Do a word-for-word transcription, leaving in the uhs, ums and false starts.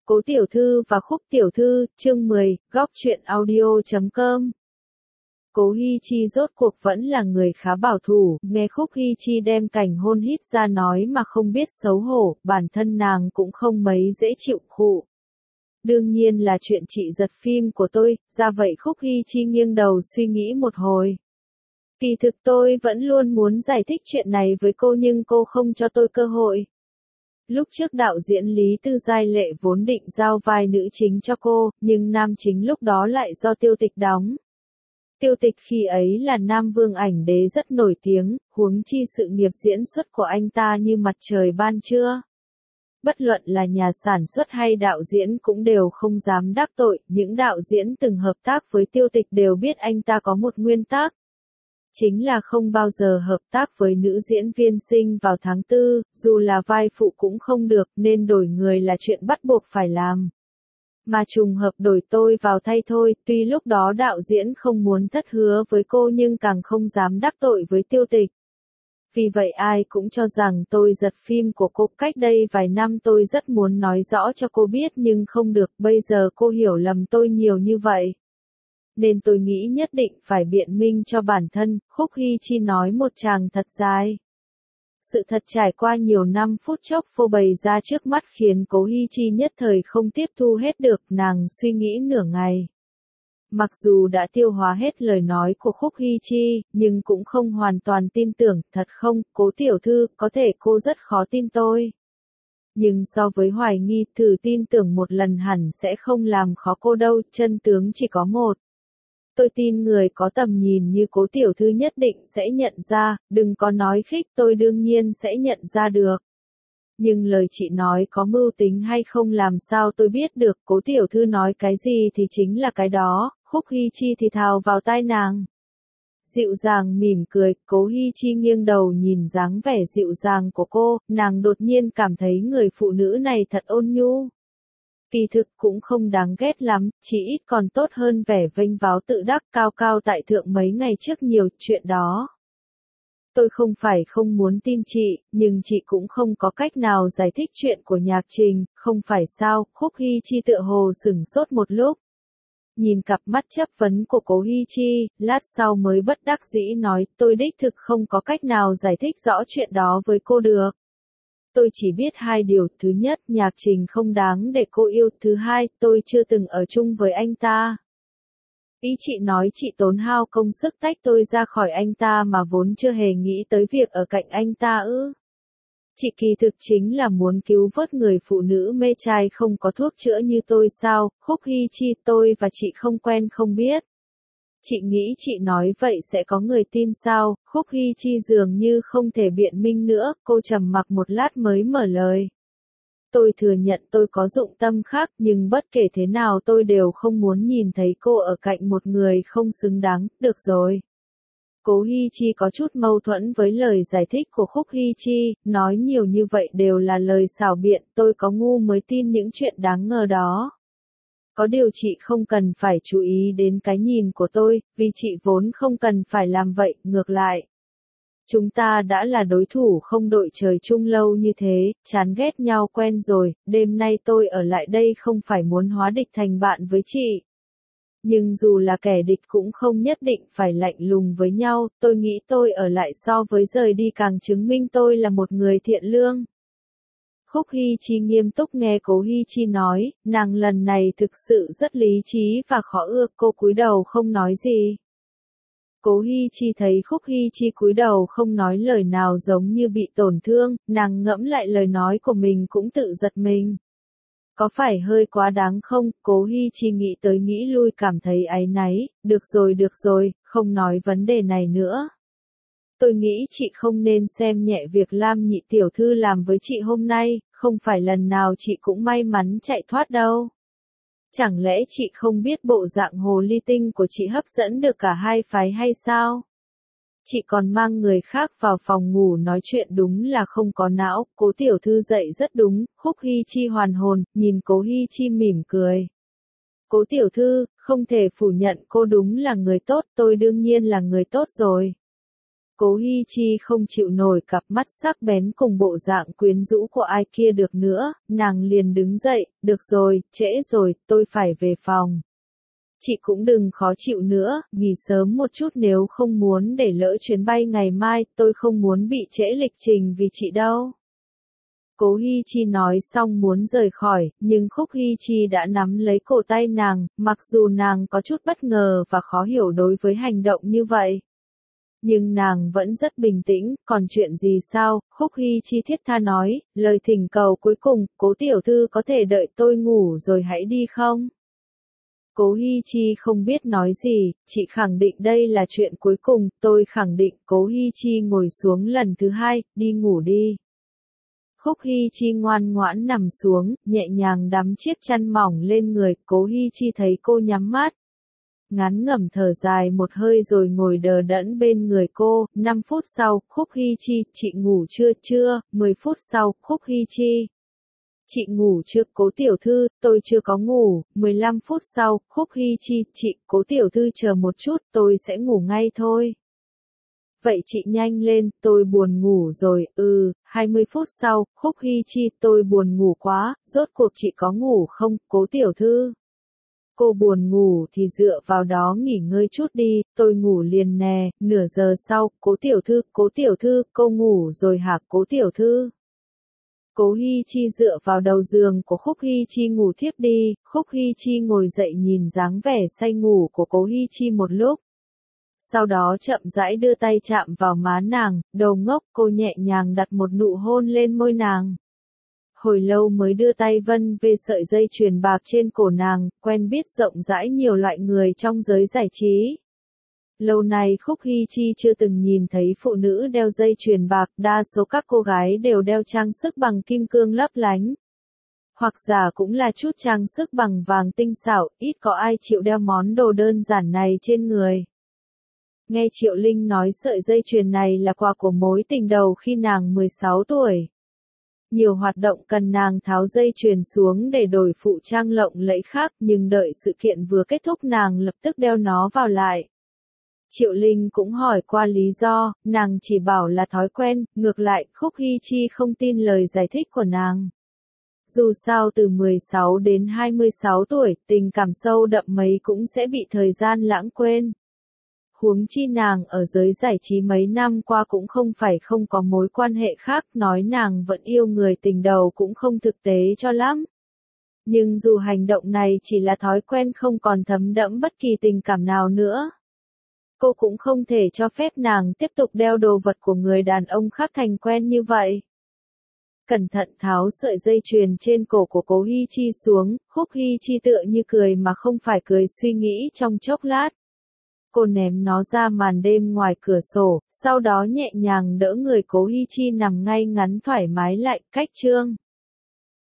Cố tiểu thư và Khúc tiểu thư, chương mười, góc truyện audio chấm com. Cố Hi Chi rốt cuộc vẫn là người khá bảo thủ, nghe Khúc Hi Chi đem cảnh hôn hít ra nói mà không biết xấu hổ, bản thân nàng cũng không mấy dễ chịu khụ. Đương nhiên là chuyện chị giật phim của tôi, ra vậy Khúc Hi Chi nghiêng đầu suy nghĩ một hồi. Kỳ thực tôi vẫn luôn muốn giải thích chuyện này với cô nhưng cô không cho tôi cơ hội. Lúc trước đạo diễn Lý Tư Giai Lệ vốn định giao vai nữ chính cho cô, nhưng nam chính lúc đó lại do Tiêu Tịch đóng. Tiêu Tịch khi ấy là nam vương ảnh đế rất nổi tiếng, huống chi sự nghiệp diễn xuất của anh ta như mặt trời ban trưa. Bất luận là nhà sản xuất hay đạo diễn cũng đều không dám đắc tội, những đạo diễn từng hợp tác với Tiêu Tịch đều biết anh ta có một nguyên tắc. Chính là không bao giờ hợp tác với nữ diễn viên sinh vào tháng tư, dù là vai phụ cũng không được nên đổi người là chuyện bắt buộc phải làm. Mà trùng hợp đổi tôi vào thay thôi, tuy lúc đó đạo diễn không muốn thất hứa với cô nhưng càng không dám đắc tội với Tiêu Tịch. Vì vậy ai cũng cho rằng tôi giật phim của cô cách đây vài năm tôi rất muốn nói rõ cho cô biết nhưng không được, bây giờ cô hiểu lầm tôi nhiều như vậy. Nên tôi nghĩ nhất định phải biện minh cho bản thân, Khúc Hi Chi nói một tràng thật dài. Sự thật trải qua nhiều năm phút chốc phô bày ra trước mắt khiến Cố Hi Chi nhất thời không tiếp thu hết được, nàng suy nghĩ nửa ngày. Mặc dù đã tiêu hóa hết lời nói của Khúc Hi Chi, nhưng cũng không hoàn toàn tin tưởng, thật không, Cố tiểu thư, có thể cô rất khó tin tôi. Nhưng so với hoài nghi, thử tin tưởng một lần hẳn sẽ không làm khó cô đâu, chân tướng chỉ có một. Tôi tin người có tầm nhìn như Cố tiểu thư nhất định sẽ nhận ra, đừng có nói khích, tôi đương nhiên sẽ nhận ra được. Nhưng lời chị nói có mưu tính hay không làm sao tôi biết được, Cố tiểu thư nói cái gì thì chính là cái đó, Khúc Hi Chi thì thào vào tai nàng. Dịu dàng mỉm cười, Cố Hi Chi nghiêng đầu nhìn dáng vẻ dịu dàng của cô, nàng đột nhiên cảm thấy người phụ nữ này thật ôn nhu. Kỳ thực cũng không đáng ghét lắm, chỉ ít còn tốt hơn vẻ vênh váo tự đắc cao cao tại thượng mấy ngày trước nhiều chuyện đó. Tôi không phải không muốn tin chị, nhưng chị cũng không có cách nào giải thích chuyện của Nhạc Trình, không phải sao, Khúc Hi Chi tựa hồ sửng sốt một lúc. Nhìn cặp mắt chấp vấn của Cố Hi Chi, lát sau mới bất đắc dĩ nói, tôi đích thực không có cách nào giải thích rõ chuyện đó với cô được. Tôi chỉ biết hai điều, thứ nhất, Nhạc Trình không đáng để cô yêu, thứ hai, tôi chưa từng ở chung với anh ta. Ý chị nói chị tốn hao công sức tách tôi ra khỏi anh ta mà vốn chưa hề nghĩ tới việc ở cạnh anh ta ư. Chị kỳ thực chính là muốn cứu vớt người phụ nữ mê trai không có thuốc chữa như tôi sao, Khúc Hi Chi, tôi và chị không quen không biết. Chị nghĩ chị nói vậy sẽ có người tin sao, Khúc Hi Chi dường như không thể biện minh nữa, cô trầm mặc một lát mới mở lời. Tôi thừa nhận tôi có dụng tâm khác nhưng bất kể thế nào tôi đều không muốn nhìn thấy cô ở cạnh một người không xứng đáng, được rồi. Cố Hi Chi có chút mâu thuẫn với lời giải thích của Khúc Hi Chi, nói nhiều như vậy đều là lời xảo biện, tôi có ngu mới tin những chuyện đáng ngờ đó. Có điều chị không cần phải chú ý đến cái nhìn của tôi, vì chị vốn không cần phải làm vậy, ngược lại. Chúng ta đã là đối thủ không đội trời chung lâu như thế, chán ghét nhau quen rồi, đêm nay tôi ở lại đây không phải muốn hóa địch thành bạn với chị. Nhưng dù là kẻ địch cũng không nhất định phải lạnh lùng với nhau, tôi nghĩ tôi ở lại so với rời đi càng chứng minh tôi là một người thiện lương. Khúc Hi Chi nghiêm túc nghe Cố Hi Chi nói, nàng lần này thực sự rất lý trí và khó ưa, cô cúi đầu không nói gì. Cố Hi Chi thấy Khúc Hi Chi cúi đầu không nói lời nào giống như bị tổn thương, nàng ngẫm lại lời nói của mình cũng tự giật mình. Có phải hơi quá đáng không? Cố Hi Chi nghĩ tới nghĩ lui cảm thấy áy náy, được rồi được rồi, không nói vấn đề này nữa. Tôi nghĩ chị không nên xem nhẹ việc Lam nhị tiểu thư làm với chị hôm nay, không phải lần nào chị cũng may mắn chạy thoát đâu. Chẳng lẽ chị không biết bộ dạng hồ ly tinh của chị hấp dẫn được cả hai phái hay sao? Chị còn mang người khác vào phòng ngủ nói chuyện đúng là không có não, Cố tiểu thư dạy rất đúng, Khúc Hi Chi hoàn hồn, nhìn Cố Hi Chi mỉm cười. Cố tiểu thư, không thể phủ nhận cô đúng là người tốt, tôi đương nhiên là người tốt rồi. Cố Hi Chi không chịu nổi cặp mắt sắc bén cùng bộ dạng quyến rũ của ai kia được nữa, nàng liền đứng dậy, được rồi, trễ rồi, tôi phải về phòng. Chị cũng đừng khó chịu nữa, nghỉ sớm một chút nếu không muốn để lỡ chuyến bay ngày mai, tôi không muốn bị trễ lịch trình vì chị đâu. Cố Hi Chi nói xong muốn rời khỏi, nhưng Khúc Hi Chi đã nắm lấy cổ tay nàng, mặc dù nàng có chút bất ngờ và khó hiểu đối với hành động như vậy. Nhưng nàng vẫn rất bình tĩnh, còn chuyện gì sao, Khúc Hi Chi thiết tha nói, lời thỉnh cầu cuối cùng, Cố tiểu thư có thể đợi tôi ngủ rồi hãy đi không? Cố Hi Chi không biết nói gì, chị khẳng định đây là chuyện cuối cùng, tôi khẳng định. Cố Hi Chi ngồi xuống lần thứ hai, đi ngủ đi. Khúc Hi Chi ngoan ngoãn nằm xuống, nhẹ nhàng đắm chiếc chăn mỏng lên người, Cố Hi Chi thấy cô nhắm mắt. Ngắn ngẩm thở dài một hơi rồi ngồi đờ đẫn bên người cô, năm phút sau, Khúc Hi Chi, chị ngủ chưa chưa, mười phút sau, Khúc Hi Chi. Chị ngủ chưa, Cố tiểu thư, tôi chưa có ngủ, mười lăm phút sau, Khúc Hi Chi, chị, Cố tiểu thư chờ một chút, tôi sẽ ngủ ngay thôi. Vậy chị nhanh lên, tôi buồn ngủ rồi, ừ, hai mươi phút sau, Khúc Hi Chi, tôi buồn ngủ quá, rốt cuộc chị có ngủ không, Cố tiểu thư? Cô buồn ngủ thì dựa vào đó nghỉ ngơi chút đi, tôi ngủ liền nè, nửa giờ sau, Cố tiểu thư, Cố tiểu thư, cô ngủ rồi hả, Cố tiểu thư? Cố Hi Chi dựa vào đầu giường của Khúc Hi Chi ngủ thiếp đi, Khúc Hi Chi ngồi dậy nhìn dáng vẻ say ngủ của Cố Hi Chi một lúc. Sau đó chậm rãi đưa tay chạm vào má nàng, đầu ngốc, cô nhẹ nhàng đặt một nụ hôn lên môi nàng. Hồi lâu mới đưa tay vân về sợi dây chuyền bạc trên cổ nàng, quen biết rộng rãi nhiều loại người trong giới giải trí. Lâu nay Khúc Hi Chi chưa từng nhìn thấy phụ nữ đeo dây chuyền bạc, đa số các cô gái đều đeo trang sức bằng kim cương lấp lánh. Hoặc giả cũng là chút trang sức bằng vàng tinh xảo, ít có ai chịu đeo món đồ đơn giản này trên người. Nghe Triệu Linh nói sợi dây chuyền này là quà của mối tình đầu khi nàng mười sáu tuổi. Nhiều hoạt động cần nàng tháo dây chuyền xuống để đổi phụ trang lộng lẫy khác, nhưng đợi sự kiện vừa kết thúc nàng lập tức đeo nó vào lại. Triệu Linh cũng hỏi qua lý do, nàng chỉ bảo là thói quen, ngược lại, Khúc Hi Chi không tin lời giải thích của nàng. Dù sao từ mười sáu đến hai mươi sáu tuổi, tình cảm sâu đậm mấy cũng sẽ bị thời gian lãng quên. Huống chi nàng ở giới giải trí mấy năm qua cũng không phải không có mối quan hệ khác, nói nàng vẫn yêu người tình đầu cũng không thực tế cho lắm. Nhưng dù hành động này chỉ là thói quen không còn thấm đẫm bất kỳ tình cảm nào nữa. Cô cũng không thể cho phép nàng tiếp tục đeo đồ vật của người đàn ông khác thành quen như vậy. Cẩn thận tháo sợi dây chuyền trên cổ của Cố Hi Chi xuống, Khúc Hi Chi tựa như cười mà không phải cười suy nghĩ trong chốc lát. Cô ném nó ra màn đêm ngoài cửa sổ, sau đó nhẹ nhàng đỡ người Cố Hi Chi nằm ngay ngắn thoải mái lại, cách chương.